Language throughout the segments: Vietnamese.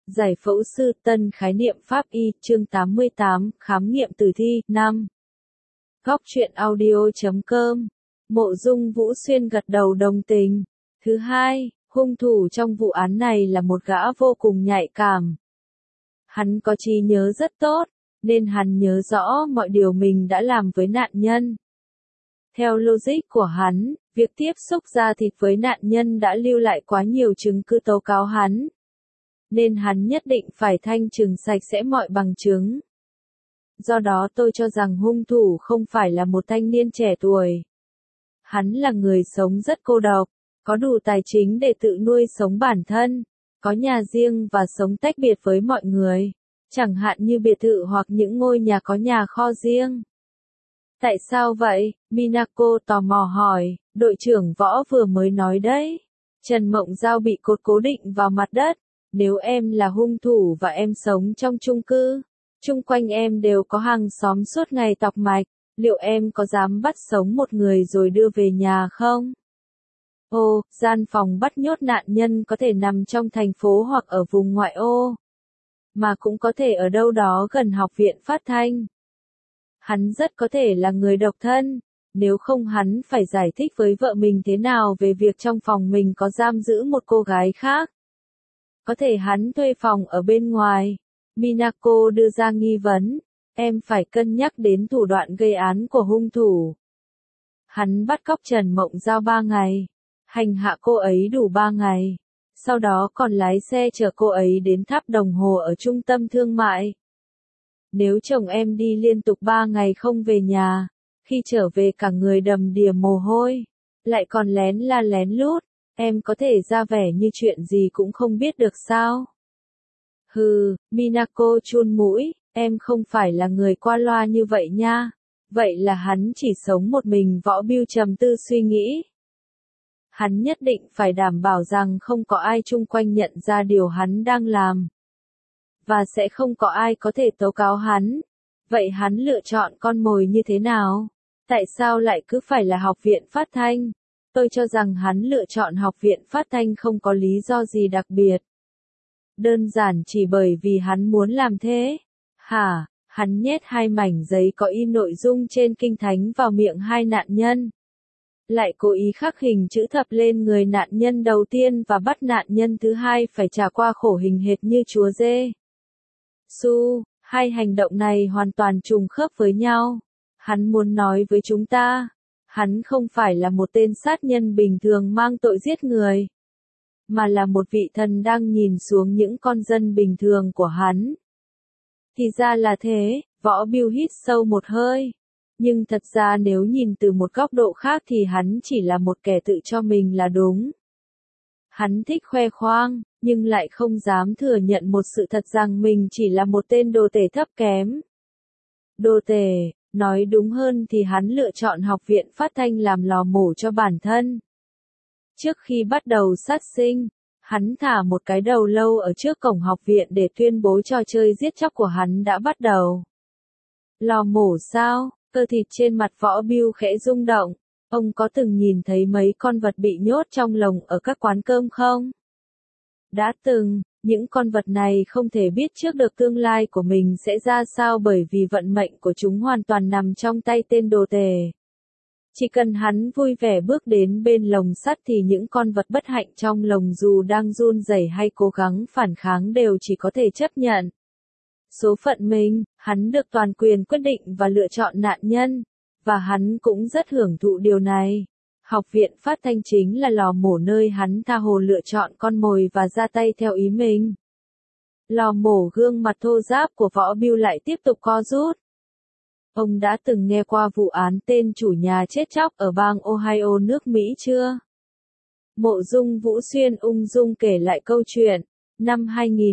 Giải phẫu sư tân khái niệm pháp y, chương 88, khám nghiệm tử thi, 5. Góc truyện audio.com. Mộ Dung Vũ Xuyên gật đầu đồng tình. Thứ hai, hung thủ trong vụ án này là một gã vô cùng nhạy cảm. Hắn có trí nhớ rất tốt, nên hắn nhớ rõ mọi điều mình đã làm với nạn nhân. Theo logic của hắn, việc tiếp xúc da thịt với nạn nhân đã lưu lại quá nhiều chứng cứ tố cáo hắn. Nên hắn nhất định phải thanh trừng sạch sẽ mọi bằng chứng. Do đó tôi cho rằng hung thủ không phải là một thanh niên trẻ tuổi. Hắn là người sống rất cô độc, có đủ tài chính để tự nuôi sống bản thân, có nhà riêng và sống tách biệt với mọi người, chẳng hạn như biệt thự hoặc những ngôi nhà có nhà kho riêng. Tại sao vậy? Minako tò mò hỏi, đội trưởng Võ vừa mới nói đấy. Trần Mộng Giao bị cột cố định vào mặt đất. Nếu em là hung thủ và em sống trong chung cư, chung quanh em đều có hàng xóm suốt ngày tọc mạch, liệu em có dám bắt sống một người rồi đưa về nhà không? Ồ, gian phòng bắt nhốt nạn nhân có thể nằm trong thành phố hoặc ở vùng ngoại ô, mà cũng có thể ở đâu đó gần học viện phát thanh. Hắn rất có thể là người độc thân, nếu không hắn phải giải thích với vợ mình thế nào về việc trong phòng mình có giam giữ một cô gái khác. Có thể hắn thuê phòng ở bên ngoài. Minako đưa ra nghi vấn, em phải cân nhắc đến thủ đoạn gây án của hung thủ. Hắn bắt cóc Trần Mộng Giao 3 ngày, hành hạ cô ấy đủ 3 ngày, sau đó còn lái xe chở cô ấy đến tháp đồng hồ ở trung tâm thương mại. Nếu chồng em đi liên tục 3 ngày không về nhà, khi trở về cả người đầm đìa mồ hôi, lại còn lén la lén lút, em có thể ra vẻ như chuyện gì cũng không biết được sao? Hừ, Minako chun mũi, em không phải là người qua loa như vậy nha. Vậy là hắn chỉ sống một mình. Võ Bưu trầm tư suy nghĩ. Hắn nhất định phải đảm bảo rằng không có ai chung quanh nhận ra điều hắn đang làm. Và sẽ không có ai có thể tố cáo hắn. Vậy hắn lựa chọn con mồi như thế nào? Tại sao lại cứ phải là học viện phát thanh? Tôi cho rằng hắn lựa chọn học viện phát thanh không có lý do gì đặc biệt. Đơn giản chỉ bởi vì hắn muốn làm thế. Hả, hắn nhét 2 mảnh giấy có in nội dung trên kinh thánh vào miệng 2 nạn nhân. Lại cố ý khắc hình chữ thập lên người nạn nhân đầu tiên và bắt nạn nhân thứ hai phải trả qua khổ hình hệt như chúa dê. Hai hành động này hoàn toàn trùng khớp với nhau. Hắn muốn nói với chúng ta, hắn không phải là một tên sát nhân bình thường mang tội giết người, mà là một vị thần đang nhìn xuống những con dân bình thường của hắn. Thì ra là thế, Võ Bưu hít sâu một hơi. Nhưng thật ra nếu nhìn từ một góc độ khác thì hắn chỉ là một kẻ tự cho mình là đúng. Hắn thích khoe khoang, nhưng lại không dám thừa nhận một sự thật rằng mình chỉ là một tên đồ tể thấp kém. Đồ tể, nói đúng hơn thì hắn lựa chọn học viện phát thanh làm lò mổ cho bản thân. Trước khi bắt đầu sát sinh, hắn thả một cái đầu lâu ở trước cổng học viện để tuyên bố trò chơi giết chóc của hắn đã bắt đầu. Lò mổ sao? Cơ thịt trên mặt Võ Bưu khẽ rung động. Ông có từng nhìn thấy mấy con vật bị nhốt trong lồng ở các quán cơm không? Đã từng, những con vật này không thể biết trước được tương lai của mình sẽ ra sao bởi vì vận mệnh của chúng hoàn toàn nằm trong tay tên đồ tể. Chỉ cần hắn vui vẻ bước đến bên lồng sắt thì những con vật bất hạnh trong lồng dù đang run rẩy hay cố gắng phản kháng đều chỉ có thể chấp nhận. Số phận mình, hắn được toàn quyền quyết định và lựa chọn nạn nhân, và hắn cũng rất hưởng thụ điều này. Học viện phát thanh chính là lò mổ nơi hắn tha hồ lựa chọn con mồi và ra tay theo ý mình. Lò mổ gương mặt thô ráp của Võ Bưu lại tiếp tục co rút. Ông đã từng nghe qua vụ án tên chủ nhà chết chóc ở bang Ohio nước Mỹ chưa? Mộ Dung Vũ Xuyên ung dung kể lại câu chuyện. Năm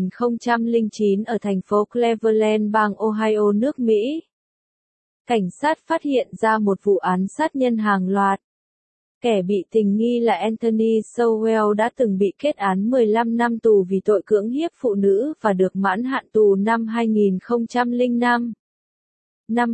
2009 ở thành phố Cleveland bang Ohio nước Mỹ, cảnh sát phát hiện ra một vụ án sát nhân hàng loạt. Kẻ bị tình nghi là Anthony Sowell đã từng bị kết án 15 năm tù vì tội cưỡng hiếp phụ nữ và được mãn hạn tù năm 2005. Năm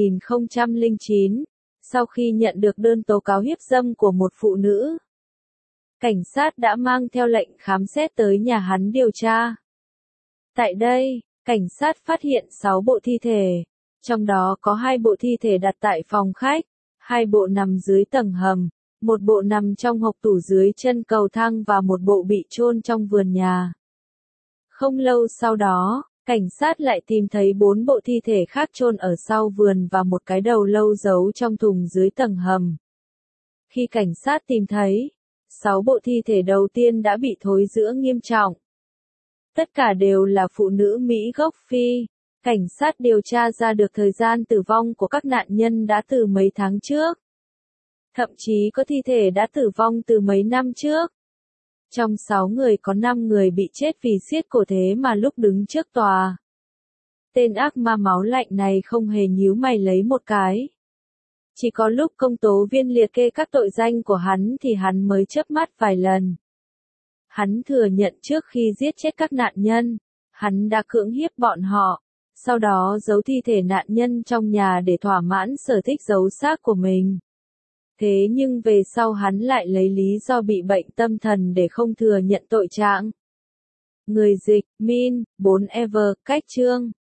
2009, sau khi nhận được đơn tố cáo hiếp dâm của một phụ nữ, cảnh sát đã mang theo lệnh khám xét tới nhà hắn điều tra. Tại đây, cảnh sát phát hiện 6 bộ thi thể, trong đó có 2 bộ thi thể đặt tại phòng khách, 2 bộ nằm dưới tầng hầm, một bộ nằm trong hộc tủ dưới chân cầu thang và một bộ bị chôn trong vườn nhà. Không lâu sau đó, cảnh sát lại tìm thấy 4 bộ thi thể khác chôn ở sau vườn và một cái đầu lâu giấu trong thùng dưới tầng hầm. Khi cảnh sát tìm thấy, 6 bộ thi thể đầu tiên đã bị thối rữa nghiêm trọng. Tất cả đều là phụ nữ Mỹ gốc Phi. Cảnh sát điều tra ra được thời gian tử vong của các nạn nhân đã từ mấy tháng trước. Thậm chí có thi thể đã tử vong từ mấy năm trước. Trong 6 người có 5 người bị chết vì siết cổ thế mà lúc đứng trước tòa. Tên ác ma máu lạnh này không hề nhíu mày lấy một cái. Chỉ có lúc công tố viên liệt kê các tội danh của hắn thì hắn mới chớp mắt vài lần. Hắn thừa nhận trước khi giết chết các nạn nhân, hắn đã cưỡng hiếp bọn họ, sau đó giấu thi thể nạn nhân trong nhà để thỏa mãn sở thích giấu xác của mình. Thế nhưng về sau hắn lại lấy lý do bị bệnh tâm thần để không thừa nhận tội trạng. Người dịch, Min, 4 Ever, cách chương.